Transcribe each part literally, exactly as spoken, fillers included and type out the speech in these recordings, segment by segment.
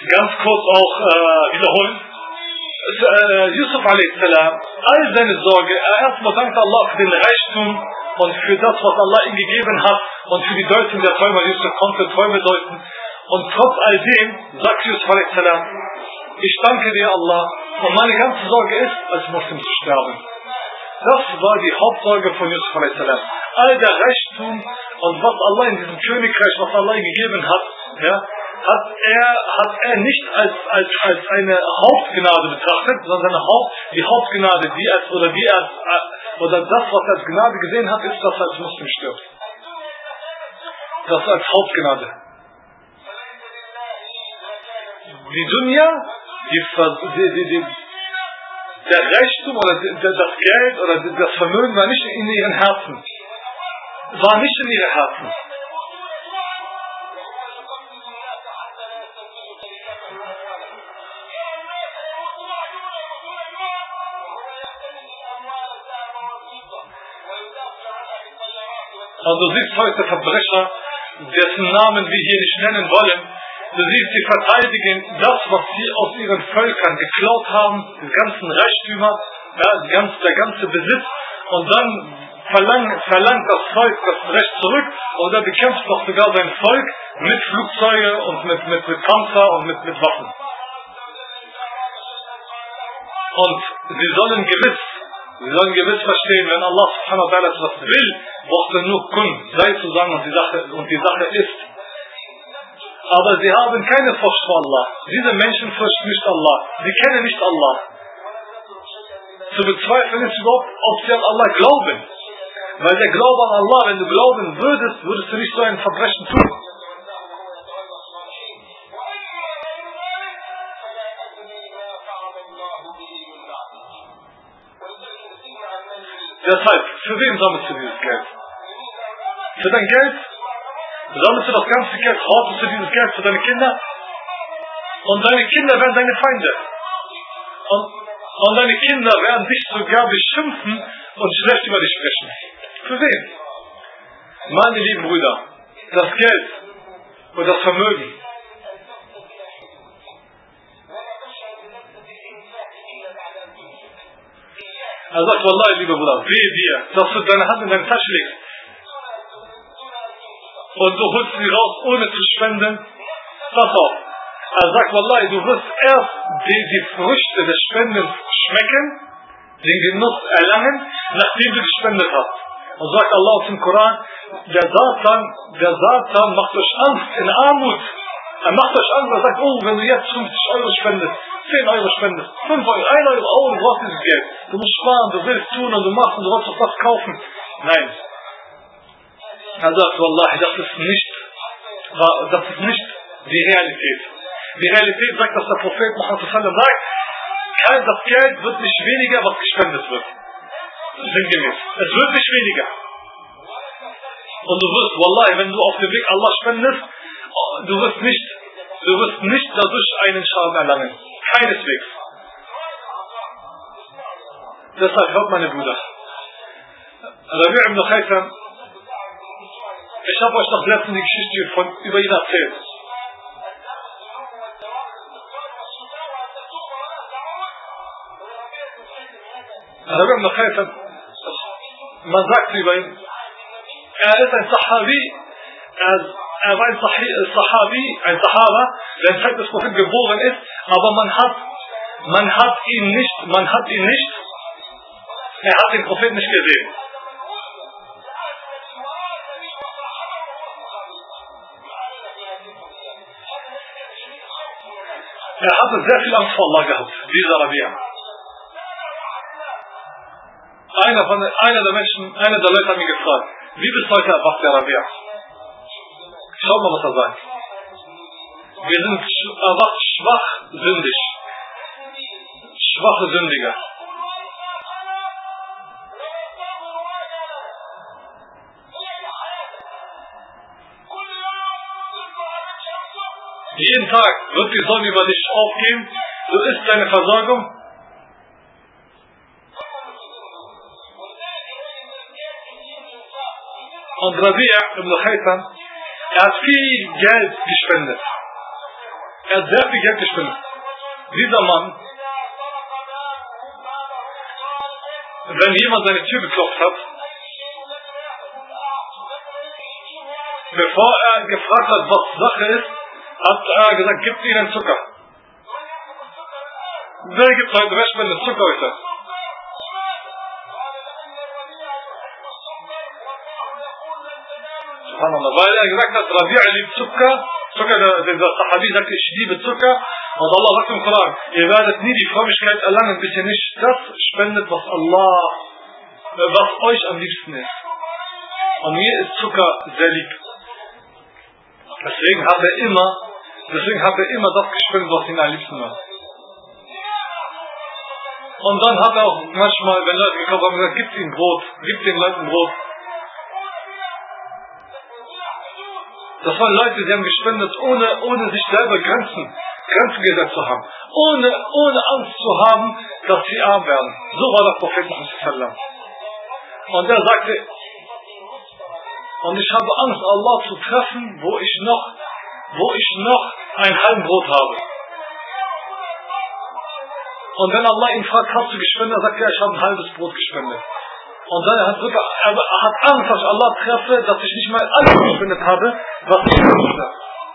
ganz kurz auch äh, wiederholen. Äh, Yusuf alaihi salam, all seine Sorge, er erstmal dankte Allah für den Reichtum und für das, was Allah ihm gegeben hat und für die Deutung der Träume. Yusuf konnte Träume deuten. Und trotz all dem sagt Yusuf alaihi salam, ich danke dir Allah und meine ganze Sorge ist, als Muslim zu sterben. Das war die Hauptsorge von Yusuf alaihi salam. All der Reichtum und was Allah in diesem Königreich, was Allah ihm gegeben hat, ja, hat er, hat er nicht als, als, als eine Hauptgnade betrachtet, sondern seine Haupt, die Hauptgnade, die als, oder die als, oder das, was er als Gnade gesehen hat, ist, dass er als Muslim stirbt. Das als Hauptgnade. Die Dunya, die, die, die, die, der Reichtum oder die, das Geld oder das Vermögen war nicht in ihren Herzen. War nicht in ihren Herzen. Und du siehst heute Verbrecher, dessen Namen wir hier nicht nennen wollen. Du siehst, sie verteidigen das, was sie aus ihren Völkern geklaut haben, die ganzen Reichtümer, ja, die ganze, der ganze Besitz, und dann verlangt, verlangt das Volk das Recht zurück, oder bekämpft doch sogar sein Volk mit Flugzeugen und mit, mit, mit Panzer und mit, mit Waffen. Und sie sollen gewiss Sie sollen gewiss verstehen, wenn Allah subhanahu wa ta'ala etwas will, braucht er nur kun, sei zu sagen, und die Sache, und die Sache ist. Aber sie haben keine Furcht vor Allah. Diese Menschen fürchten nicht Allah. Sie kennen nicht Allah. Zu bezweifeln ist überhaupt, ob sie an Allah glauben. Weil der Glaube an Allah, wenn du glauben würdest, würdest du nicht so ein Verbrechen tun. Deshalb, für wen sammelst du dieses Geld? Für dein Geld? Sammelst du das ganze Geld, hortest du dieses Geld für deine Kinder? Und deine Kinder werden deine Feinde. Und, und deine Kinder werden dich sogar beschimpfen und schlecht über dich sprechen. Für wen? Meine lieben Brüder, das Geld und das Vermögen. Er sagt, Wallahi, lieber Bruder, wehe dir, dass du deine Hand in deine Tasche legst und du holst sie raus, ohne zu spenden. Pass auf. Er sagt, Wallahi, du wirst erst die, die Früchte des Spendens schmecken, den Genuss erlangen, nachdem du gespendet hast. Und sagt Allah aus dem Koran, der Satan, der Satan macht euch Angst in Armut. Er macht euch Angst, er sagt, oh, wenn du jetzt fünfzig Euro spendest, zehn Euro spendest, fünf Euro, ein Euro, oh, du brauchst dieses Geld. Du musst sparen, du willst tun und du machst und du willst doch was kaufen. Nein. Er sagt, Wallahi, das ist nicht, das ist nicht die Realität. Die Realität sagt, dass der Prophet Muhammad sallallahu alaihi wasallam sagt, das Geld wird nicht weniger, was gespendet wird. Sinngemäß. Es wird nicht weniger. Und du wirst, Wallahi, wenn du auf dem Weg Allah spendest, du wirst nicht, du wirst nicht dadurch einen Schaden erlangen. Keineswegs. Deshalb hört meine Brüder. Rabi' ibn Khaytham, ich habe euch noch letztens die Geschichte von, über ihn erzählt. Rabi' ibn Khaytham, man sagt über ihn, er ist ein Sahabi, er, er war ein Sahabi, ein Sahaba, der in Zeit des Propheten geboren ist, aber man hat, man hat ihn nicht, man hat ihn nicht, er hat den Propheten nicht gesehen. Er hatte sehr viel Angst vor Allah gehabt, dieser Rabi'. Einer, von, einer der Menschen, einer der Leute hat mich gefragt, wie bis heute erwacht der Rabi'? Schaut mal, was er sagt. Wir sind erwacht schwach, sündig. Schwache Sündiger. Jeden Tag wird die Sonne über dich aufgehen, du isst deine Versorgung. Und Rabi' ibn Khaytham, er hat viel Geld gespendet. Er hat sehr viel Geld gespendet. Dieser Mann, wenn jemand seine Tür geklopft hat, bevor er gefragt hat, was Sache ist, hat er gesagt, gibt ihnen Zucker. Wer gibt heute, wer spendet Zucker heute? Weil er gesagt hat, Rabi'a liebt Zucker, Zucker, der, der Sahabi sagt, ich liebe Zucker, und Allah sagt im Koran, ihr werdet nie die Frömmigkeit erlangen, bis ihr nicht das spendet, was Allah, was euch am liebsten ist. Und mir ist Zucker sehr lieb. Deswegen hat er immer, deswegen hat er immer das gespendet, was ihm am liebsten war. Und dann hat er auch manchmal, wenn Leute gekommen haben, gesagt, gibt ihnen Brot, gibt den Leuten Brot. Das waren Leute, die haben gespendet, ohne, ohne sich selber Grenzen, Grenzen gesetzt zu haben. Ohne, ohne Angst zu haben, dass sie arm werden. So war der Prophet Muhammad. Und er sagte, und ich habe Angst, Allah zu treffen, wo ich noch, wo ich noch ein halbes Brot habe. Und wenn Allah ihn fragt, hast du gespendet, sagt er, ich habe ein halbes Brot gespendet. Und dann hat er, er hat Angst, dass ich Allah treffe, dass ich nicht mal alles gespendet habe, was ich wünschte.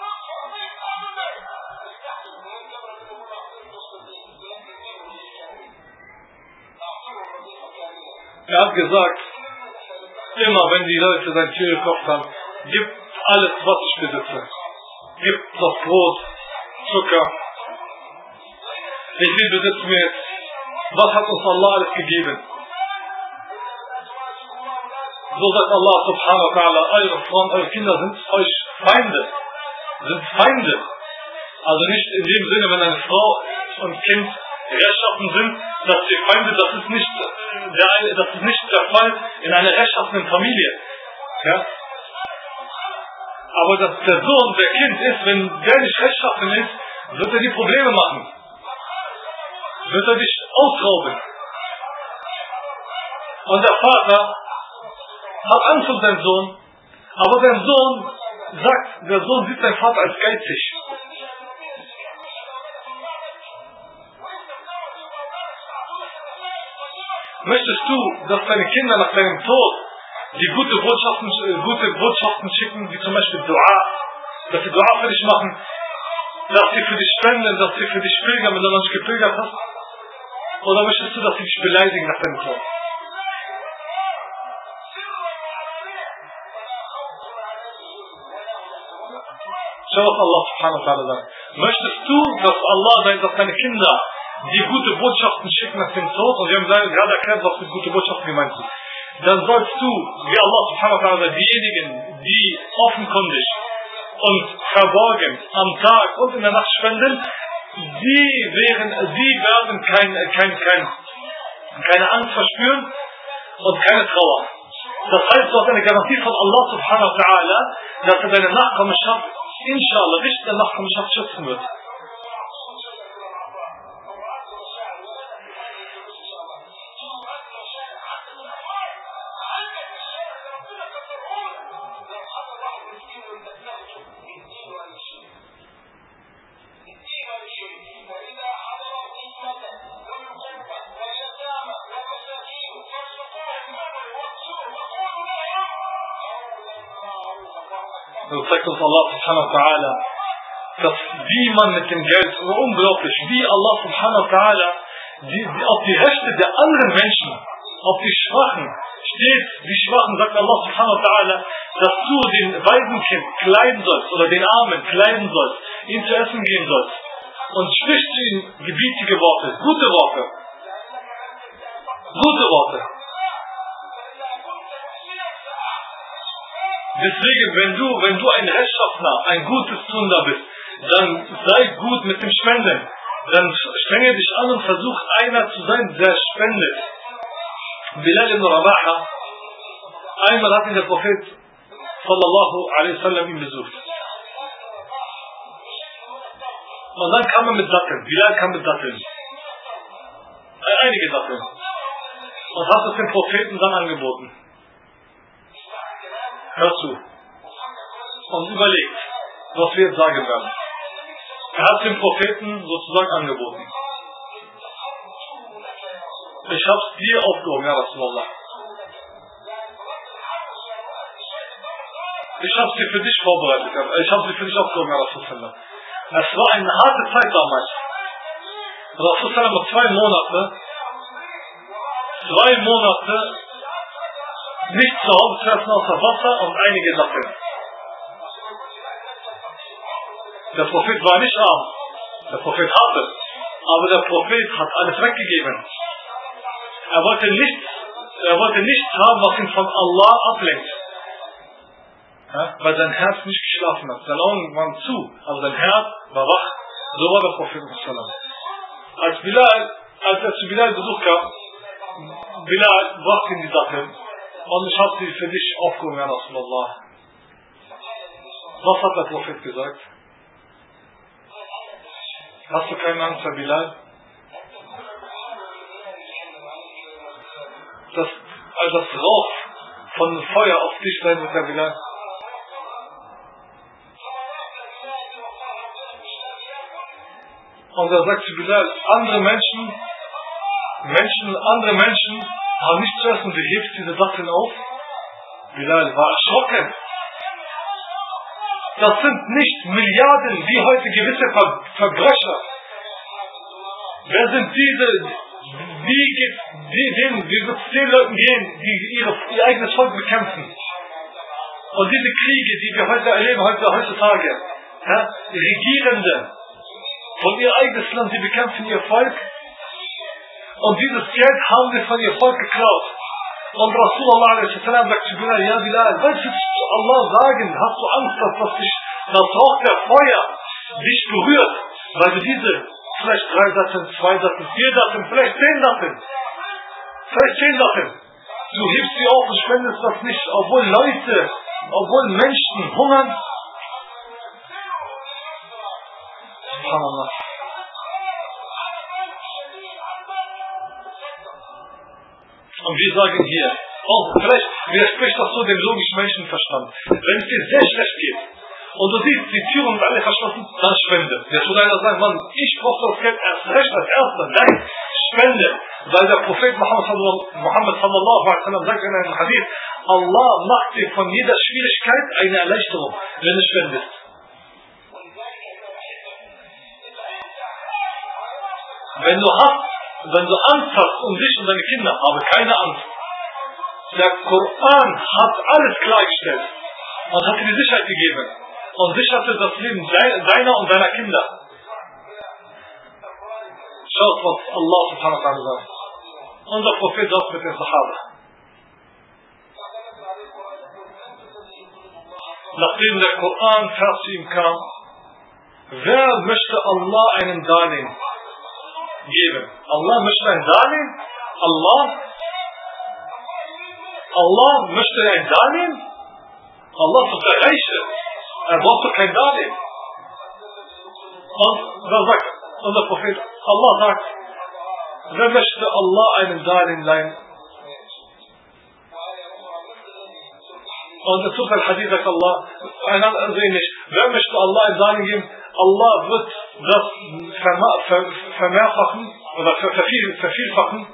Er hat gesagt, immer wenn die Leute seine Tür geklopft haben, gib alles, was ich besitze. Gib das Brot, Zucker. Wie viel besitzen wir jetzt? Was hat uns Allah alles gegeben? So sagt Allah subhanahu wa ta'ala, eure Frauen, eure Kinder sind euch Feinde. Sind Feinde. Also nicht in dem Sinne, wenn eine Frau und Kind rechtschaffen sind, dass sie Feinde, das ist nicht der, das ist nicht der Fall in einer rechtschaffenen Familie. Ja? Aber dass der Sohn, der Kind ist, wenn der nicht rechtschaffen ist, wird er die Probleme machen. Wird er dich ausrauben. Und der Vater hat Angst um seinen Sohn, aber der Sohn sagt, der Sohn sieht seinen Vater als geizig. Möchtest du, dass deine Kinder nach deinem Tod die gute Botschaften, gute Botschaften schicken, wie zum Beispiel Dua, dass sie Dua für dich machen, dass sie für dich spenden, dass sie für dich pilgern, wenn du noch nicht gepilgert hast? Oder möchtest du, dass sie dich beleidigen nach deinem Tod? Schau, was Allah subhanahu wa ta'ala sagt. Möchtest du, dass Allah, dass deine Kinder die gute Botschaften schicken nach dem Tod? Und wir haben gerade erklärt, was mit gute Botschaften gemeint ist. Dann sollst du, wie Allah subhanahu wa ta'ala, diejenigen, die offenkundig und verborgen am Tag und in der Nacht spenden, sie, wären, sie werden kein, kein, kein, keine Angst verspüren und keine Trauer. Das heißt, du hast eine Garantie von Allah subhanahu wa ta'ala, dass er deine Nachkommenschaft, inshallah, nicht der Nachkommenschaft schützen wird. So zeigt uns Allah subhanahu wa ta'ala, dass wie man mit dem Geld, so unglaublich, wie Allah subhanahu wa ta'ala die, die, auf die Rechte der anderen Menschen, auf die Schwachen steht, die Schwachen, sagt Allah subhanahu wa ta'ala, dass du den Waisenkind kleiden sollst, oder den Armen kleiden sollst, ihm zu essen geben sollst, und sprichst zu ihm gebietige Worte, gute Worte, gute Worte. Deswegen, wenn du, wenn du ein Rechtschaffner, ein gutes Tunder bist, dann sei gut mit dem Spenden. Dann strenge dich an und versuch einer zu sein, der spendet. Bilal ibn Rabaha, einmal hat ihn der Prophet sallallahu alaihi wasallam ihn besucht. Und dann kam er mit Datteln. Bilal kam mit Datteln. Einige Datteln. Und hat es dem Propheten dann angeboten. Hör zu und überlegt, was wir jetzt sagen werden. Er hat dem Propheten sozusagen angeboten. Ich habe es dir aufgehoben, ja Rasulallah. Ich habe sie für dich vorbereitet. Ich habe sie für dich aufgehoben, ja Rasulallah. Es war eine harte Zeit damals. Rasulallah war zwei Monate, zwei Monate nicht zu Hause zu essen außer Wasser und einige Sachen. Der Prophet war nicht arm. Der Prophet hatte. Aber der Prophet hat alles weggegeben. Er wollte nichts, er wollte nichts haben, was ihn von Allah ablenkt. Ja, weil sein Herz nicht geschlafen hat. Seine Augen waren zu, aber sein Herz war wach. So war der Prophet. Als Bilal, als er zu Bilal Besuch kam, Bilal brachte ihm die Sache. Und ich habe sie für dich aufgehoben, ja Rasulallah. Was hat der Prophet gesagt? Hast du keine Angst, Herr Bilal? Dass also das Rauch von dem Feuer auf dich sein wird, Herr Bilal? Und er sagt zu Bilal, andere Menschen, Menschen, andere Menschen haben nicht zu essen, du hebst diese Sachen auf. Bilal war erschrocken. Das sind nicht Milliarden wie heute gewisse Ver Verbrecher. Wer sind diese, wie geht, wie, denen, wie wird es den Leuten gehen, die ihre, ihr eigenes Volk bekämpfen? Und diese Kriege, die wir heute erleben, heute, heutzutage, ja, Regierende von ihr eigenes Land, die bekämpfen ihr Volk. Und dieses Geld haben sie von ihr Volk geklaut. Und Rasulullah sagt zu Bilal, ja Bilal, was willst du Allah sagen? Hast du Angst, dass das, dich, das Rauch der Feuer dich berührt? Weil du diese, vielleicht drei Sachen, zwei Sachen, vier Sachen, vielleicht zehn Sachen, vielleicht zehn Sachen. Du hebst sie auf und spendest das nicht, obwohl Leute, obwohl Menschen hungern. Subhanallah. Und wir sagen hier, oh, vielleicht widerspricht das so dem logischen Menschenverstand. Wenn es dir sehr schlecht geht und du siehst, die Türen sind alle verschlossen, dann spende. Jetzt würde einer sagen, Mann, ich brauche das Geld erst recht als Erster. Nein, spende. Weil der Prophet Muhammad sallallahu alaihi wasallam sagt in einem Hadith, Allah macht dir von jeder Schwierigkeit eine Erleichterung, wenn du spendest. Wenn du hast, wenn du Angst hast um dich und deine Kinder, habe keine Angst. Der Koran hat alles klargestellt und hat dir die Sicherheit gegeben und sicherte das Leben deiner und deiner Kinder. Schaut, was Allah subhanahu wa ta'ala sagt. Unser Prophet sagt mit den Sahaba. Nachdem der Koran Vers zu ihm kam, wer möchte Allah einen Darlehen geben? Allah möchte ein Darlehen? Allah? Allah möchte ein Darlehen? Allah ist doch der Reiche. Er braucht doch kein Darlehen. Und wer sagt, unser Prophet, Allah sagt, wer möchte Allah einen Darlehen leihen? Und der Zufall Hadith sagt Allah, einander ansehen nicht, wer möchte Allah ein Darlehen geben? Allah wird das vermehrfachen oder vervielfachen.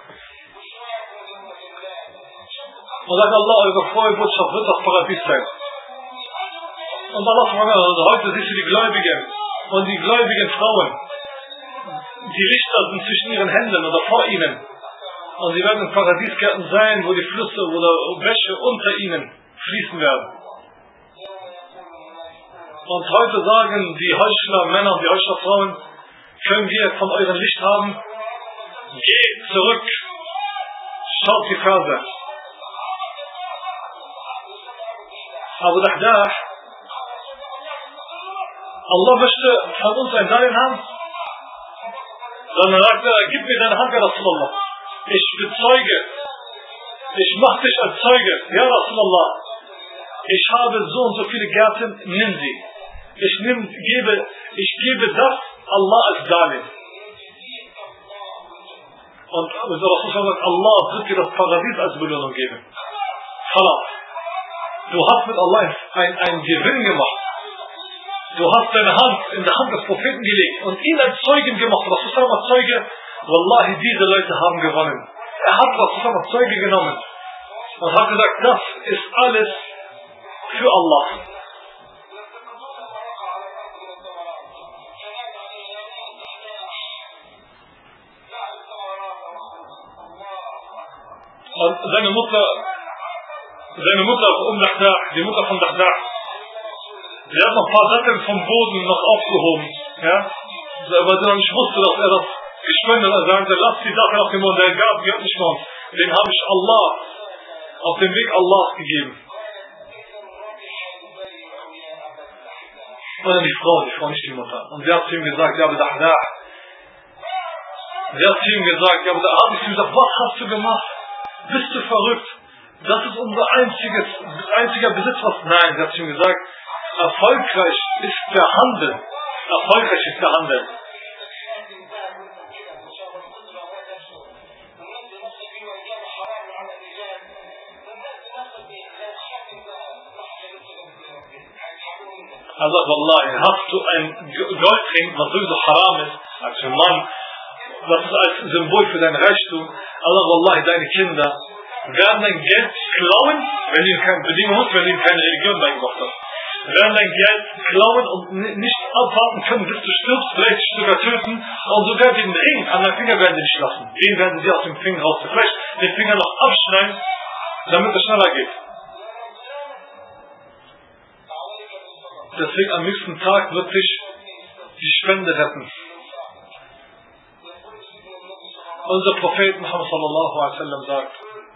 Und sagt Allah, eure frohe Botschaft wird das Paradies sein. Und Allah subhanahu heute siehst du die Gläubigen und die gläubigen Frauen. Die Lichter sind zwischen ihren Händen oder vor ihnen. Und sie werden in Paradiesgärten sein, wo die Flüsse oder Bäche unter ihnen fließen werden. Und heute sagen die Heuchler Männer und die Heuchler Frauen, können wir von eurem Licht haben? Geht zurück, schaut die Verse. Abu Dahdah, Allah möchte von uns ein Darlehen haben. Dann sagt er, gib mir deine Hand, ja Rasulallah. Ich bezeuge, ich mache dich als Zeuge, ja Rasulallah. Ich habe so und so viele Gärten, nimm sie. Ich, nehm, gebe, ich gebe das Allah als Darlehen. Und Rasulallah sagt, Allah wird dir das Paradies als Belohnung geben. Khalas. Du hast mit Allah ein, ein Gewinn gemacht. du hast deine Hand in der Hand des Propheten gelegt und ihn als Zeugen gemacht. Rasul als Zeuge, wallahi, diese Leute haben gewonnen. Er hat Rasul als Zeuge genommen und hat gesagt, das ist alles für Allah. Und seine Mutter, seine Mutter um Dahdah, die Mutter von Dahdah, sie hat noch ein paar Satteln vom Boden noch aufgehoben, ja, weil sie noch nicht wusste, dass er das gespendet hat. Er sagte, lass die Sache auf dem Mund, der gab, gehört nicht mehr. Den habe ich Allah, auf dem Weg Allahs gegeben. Und dann die Frau, die Frau, nicht die Mutter. Und sie hat zu ihm gesagt, ja, aber Dahdah. Sie hat zu ihm gesagt, ja, aber da habe ich ihm gesagt, was hast du gemacht? Bist du verrückt? Das ist unser einziges, einziger Besitz, was... Nein, sie hat zu ihm gesagt, erfolgreich ist der Handel. Erfolgreich ist der Handel. Also, Wallahi, hast du ein Goldring, was sowieso haram ist, als für Mann, das ist als Symbol für dein Reichtum. Allah, Wallahi, deine Kinder werden dein Geld klauen, wenn du keine Bedingung hast, wenn du keine Religion beigebracht hast. Werden dein Geld klauen und nicht abwarten können, bis du stirbst, vielleicht dich sogar töten, und sogar den Ring an deinem Finger werden sie nicht lassen. Den werden sie aus dem Finger raus, vielleicht den Finger noch abschneiden, damit es schneller geht. Deswegen am nächsten Tag wird dich die Spende retten. Unser Prophet Muhammad sallallahu alaihi wasallam sagt,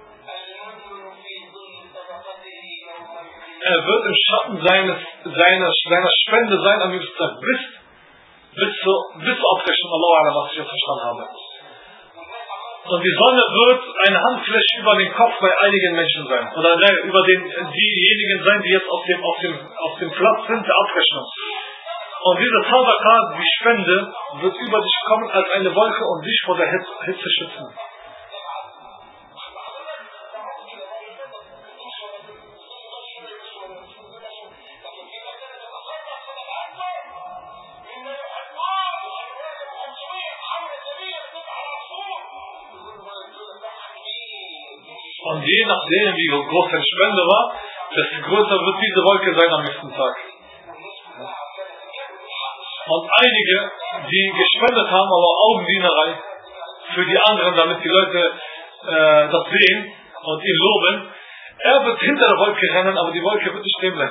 er wird im Schatten seines, seiner, seiner Spende sein am nächsten Tag, bis, bis, zur, bis zur Abrechnung, Allah, was ich jetzt verstanden habe. Und die Sonne wird eine Handfläche über den Kopf bei einigen Menschen sein. Oder über den, diejenigen sein, die jetzt auf dem, auf dem, auf dem Platz sind der Abrechnung. Und diese Sadaqa, die Spende, wird über dich kommen als eine Wolke und dich vor der Hitze schützen. Und je nachdem, wie groß deine Spende war, desto größer wird diese Wolke sein am nächsten Tag. Und einige, die gespendet haben, aber Augendienerei für die anderen, damit die Leute äh, das sehen und ihn loben, er wird hinter der Wolke rennen, aber die Wolke wird nicht stehen bleiben.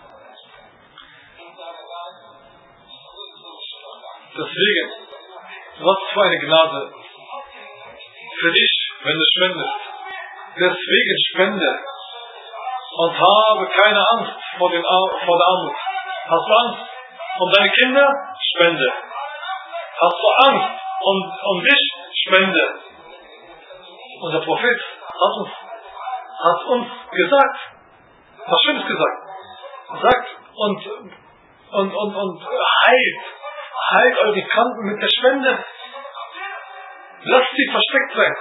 Deswegen, was für eine Gnade für dich, wenn du spendest. Deswegen spende und habe keine Angst vor, den Ar- vor der Armut. Hast du Angst um deine Kinder? Spende. Hast du Angst um, um dich? Spende. Unser Prophet hat uns, hat uns gesagt, was Schönes gesagt, sagt und, und, und, und heilt, heilt eure Kranken mit der Spende. Lasst sie versteckt sein.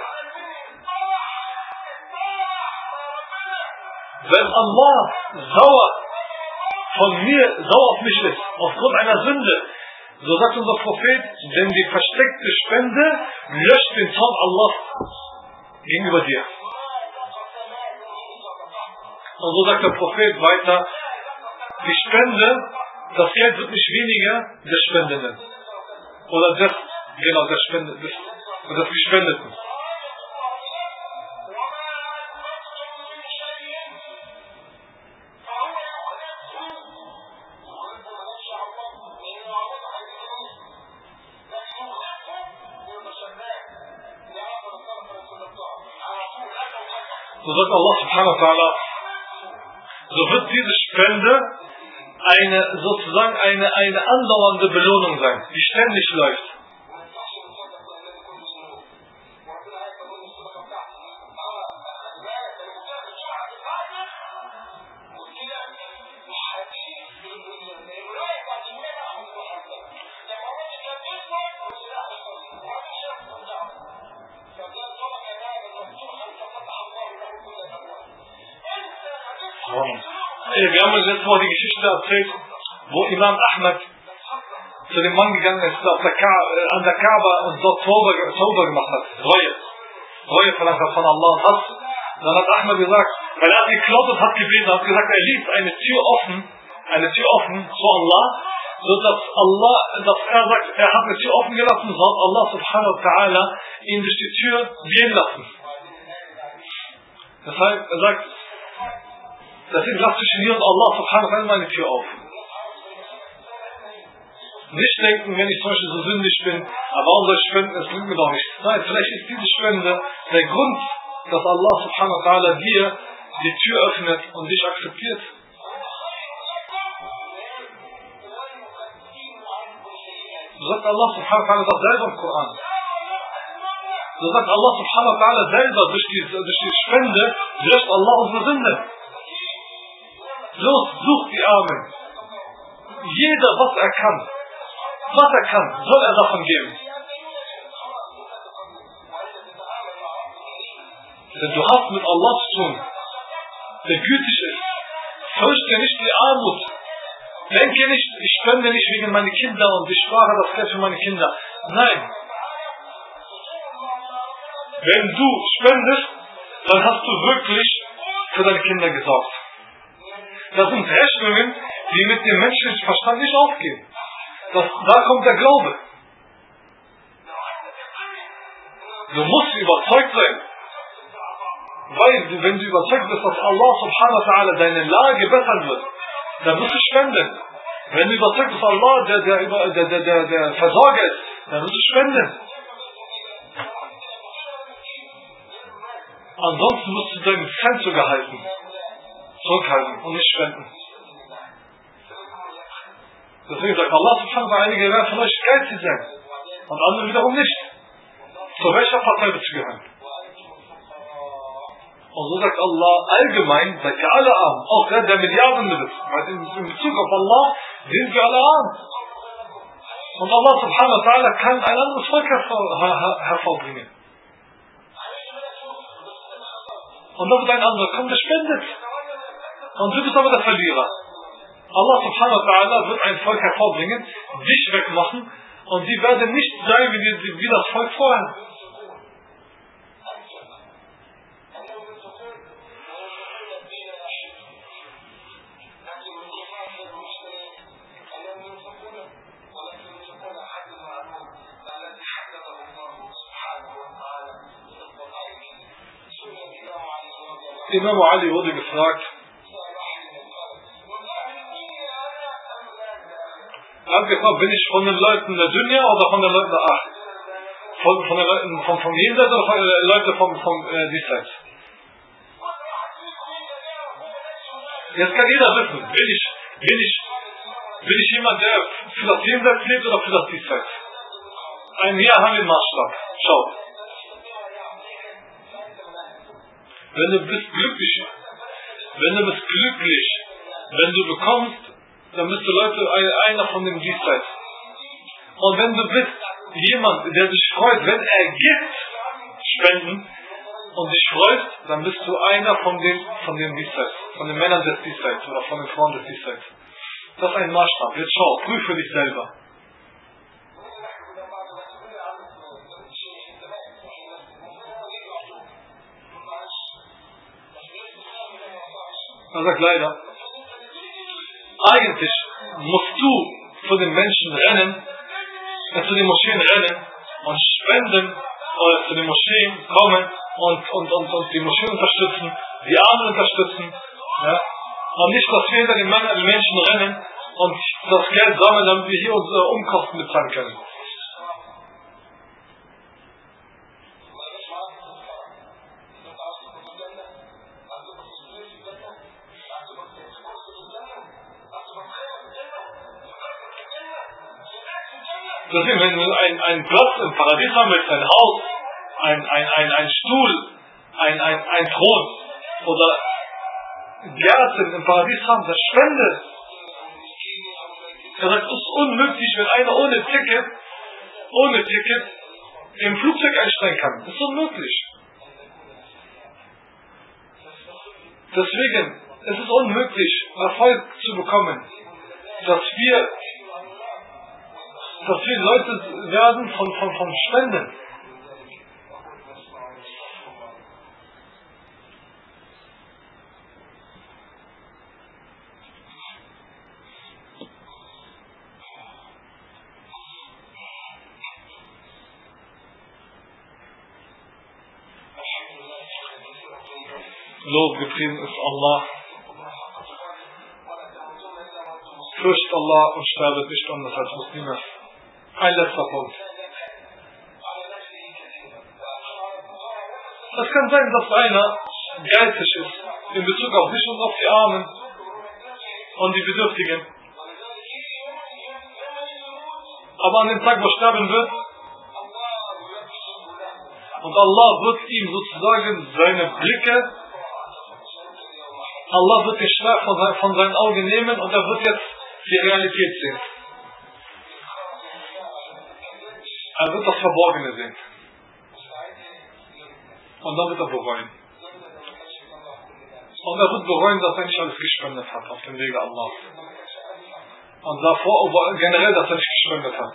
Wenn Allah sauer von mir, sauer auf mich ist, aufgrund einer Sünde, so sagt unser Prophet, denn die versteckte Spende löscht den Zorn Allah gegenüber dir. Und so sagt der Prophet weiter, die Spende, das Geld wird nicht weniger des Spendenden. Oder des, genau, des Spendenden, des, des Gespendeten. So sagt Allah subhanahu wa ta'ala, so wird diese Spende eine, sozusagen eine, eine andauernde Belohnung sein, die ständig läuft. Wir haben uns jetzt mal die Geschichte erzählt wo Imam Ahmed zu dem Mann gegangen ist, der auf der Ka- an der Kaaba und dort Tauber, Tauber gemacht hat. Reue. Reue verlangt hat von Allah und Hass. Dann hat Ahmed gesagt, weil er hat geklaut und hat gebeten, hat gesagt, er ließ eine Tür offen, eine Tür offen zu Allah, so dass Allah, dass er sagt, er hat eine Tür offen gelassen, so hat Allah subhanahu wa ta'ala ihn durch die Tür gehen lassen. Das heißt, er sagt, deswegen lasst zwischen mir und Allah subhanahu wa ta'ala meine Tür auf. Nicht denken, wenn ich zum Beispiel so sündig bin, aber warum soll ich spenden, es bringt mir doch nichts. Nein, vielleicht ist diese Spende der Grund, dass Allah subhanahu wa ta'ala dir die Tür öffnet und dich akzeptiert. So sagt Allah subhanahu wa ta'ala das selber im Koran. So sagt Allah subhanahu wa ta'ala selber, durch die, durch die Spende löscht Allah unsere Sünde. Los, sucht die Armen. Jeder, was er kann, was er kann, soll er davon geben. Denn du hast mit Allah zu tun, der gütig ist. Fürchte nicht die Armut. Denke nicht, ich spende nicht wegen meiner Kinder und ich spare das Geld für meine Kinder. Nein. Wenn du spendest, dann hast du wirklich für deine Kinder gesorgt. Das sind Rechnungen, die mit dem menschlichen Verstand nicht aufgehen. Das, da kommt der Glaube. Du musst überzeugt sein. Weil du, wenn du überzeugt bist, dass Allah subhanahu wa ta'ala deine Lage bessern wird, dann musst du spenden. Wenn du überzeugt bist, dass Allah der, der, der, der, der, der Versorger ist, dann musst du spenden. Ansonsten musst du deinen Cent sogar halten. Zurückhalten und nicht spenden. Deswegen sagt Allah subhanahu wa ta'ala, einige werden von euch geizig sein und andere wiederum nicht. Zu welcher Partei willst du gehören? Und so sagt Allah allgemein, seid ihr alle arm, auch der, der Milliarden besitzt. Weil in, in Bezug auf Allah sind wir alle arm. Und Allah subhanahu wa ta'ala kann ein anderes Volk hervor, her, hervorbringen. Und dann wird ein anderer kommen, der spendet. Und du bist aber der Verlierer. Allah subhanahu wa ta'ala wird ein Volk hervorbringen, dich wegmachen, und die werden nicht sein wie, die, wie das Volk vorher. Imam Ali wurde gefragt, er hat gefragt, bin ich von den Leuten der Dunya oder von den Leuten der Ach? Von, von den Leuten vom, vom Jenseits oder von den Leuten vom, vom äh, Diesseits? Jetzt kann jeder wissen, bin ich, bin ich, bin ich jemand, der für das Jenseits lebt oder für das Diesseits? Ein Jahr haben wir den Maßstab. Schau. Wenn du bist glücklich, wenn du bist glücklich, wenn du bekommst, dann bist du Leute, einer von dem Diesseits. Und wenn du bist jemand, der sich freut, wenn er gibt, spenden, und dich freust, dann bist du einer von den, von dem Diesseits, von den Männern des Diesseits oder von den Frauen des Diesseits. Das ist ein Maßstab. Jetzt schau, prüfe dich selber. Er sagt leider, eigentlich musst du zu den Menschen rennen, äh, zu den Moscheen rennen und spenden oder zu den Moscheen kommen und, und, und, und die Moscheen unterstützen, die Armen unterstützen. Ja? Und nicht, dass wir hinter den Menschen rennen und das Geld sammeln, damit wir hier unsere Umkosten bezahlen können. Deswegen, wenn du einen, einen Platz im Paradies haben willst, ein Haus, ein, ein, ein, ein Stuhl, ein, ein, ein Thron oder Gärten im Paradies haben, das spende. Er sagt, es ist unmöglich, wenn einer ohne Ticket, ohne Ticket im Flugzeug einsteigen kann. Das ist unmöglich. Deswegen, es ist unmöglich, Erfolg zu bekommen. dass wir, dass wir Leute werden von, von, von Spenden. Lob gepriesen ist Allah. Fürcht Allah und sterbe nicht anders als Muslime. Ein letzter Punkt. Es kann sein, dass einer geizig ist in Bezug auf sich und auf die Armen und die Bedürftigen. Aber an dem Tag, wo er sterben wird, und Allah wird ihm sozusagen seine Blicke, Allah wird den Schlag von, sein, von seinen Augen nehmen und er wird jetzt die Realität sehen. Er wird das Verborgene sehen. Und dann wird er bereuen. Und er wird bereuen, dass er nicht alles gespendet hat auf dem Wege Allah. Und davor, aber generell, dass er nicht gespendet hat.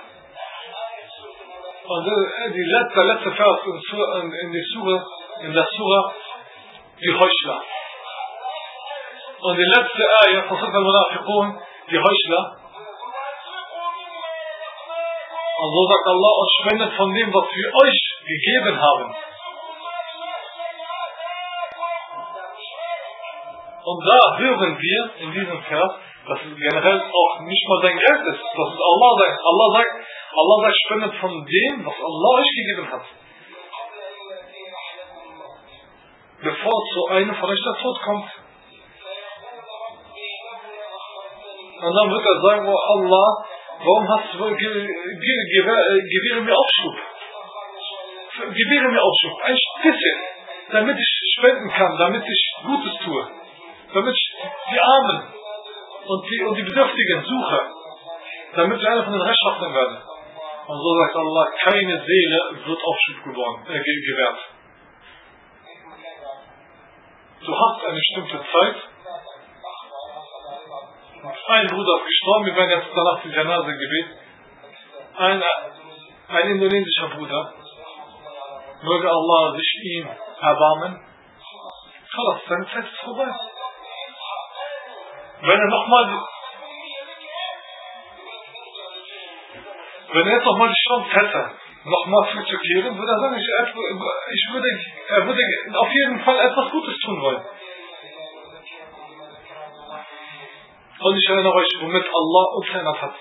Und die letzte, der letzte Vers in, in, die Sura, in der Sura, die Heuchler. Und die letzte Ayah von Surah Al-Munafiqun, die Heuchler. Und so sagt Allah, und spendet von dem, was wir euch gegeben haben. Und da hören wir in diesem Vers, dass es generell auch nicht mal sein Geld ist. Dass es Allah sagt. Allah sagt, Allah sagt, spendet von dem, was Allah euch gegeben hat. Bevor zu einem von euch der Tod kommt. Und dann wird er sagen, oh Allah, warum hast du, ge, ge, ge, gewähre mir Aufschub. Gewähre mir Aufschub. Ein bisschen. Damit ich spenden kann, damit ich Gutes tue. Damit ich die Armen und die, und die Bedürftigen suche. Damit ich einer von den Rechtschaffenen werde. Und so sagt Allah, keine Seele wird Aufschub geworden, äh, gewährt. Du hast eine bestimmte Zeit. Ein Bruder ist gestorben, wir werden jetzt danach die Janaze gebet. Ein, ein indonesischer Bruder. Möge Allah sich ihm erbarmen. Klar, seine Zeit ist vorbei. Wenn er nochmal, wenn er jetzt nochmal die Chance hätte, nochmal zuzukehren, würde er sagen, ich, ich würde, er würde auf jeden Fall etwas Gutes tun wollen. Und ich erinnere euch, womit Allah uns erinnert hat.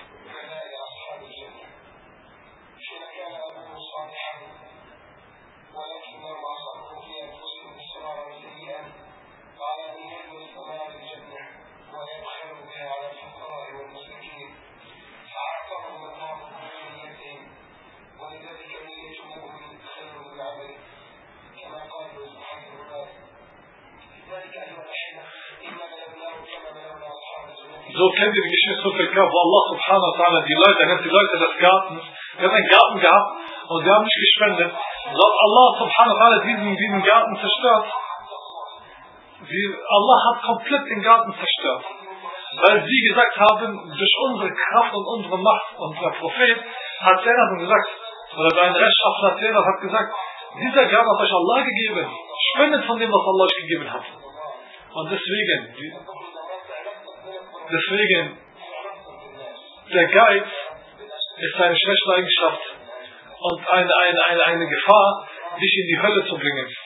So kennt ihr die Geschichte so viel gehabt, wo Allah subhanahu wa ta'ala die Leute, er nennt die Leute des Gartens, die haben einen Garten gehabt und sie haben nicht gespendet. So hat Allah subhanahu wa ta'ala diesen, diesen Garten zerstört. Sie, Allah hat komplett den Garten zerstört. Weil sie gesagt haben, durch unsere Kraft und unsere Macht, und der Prophet hat erinnert und gesagt, oder ein Rechtschaffner hat hat gesagt, dieser Garten hat euch Allah gegeben. Spendet von dem, was Allah euch gegeben hat. Und deswegen, die, Deswegen, der Geiz ist eine schlechte Eigenschaft und eine, eine, eine, eine Gefahr, dich in die Hölle zu bringen.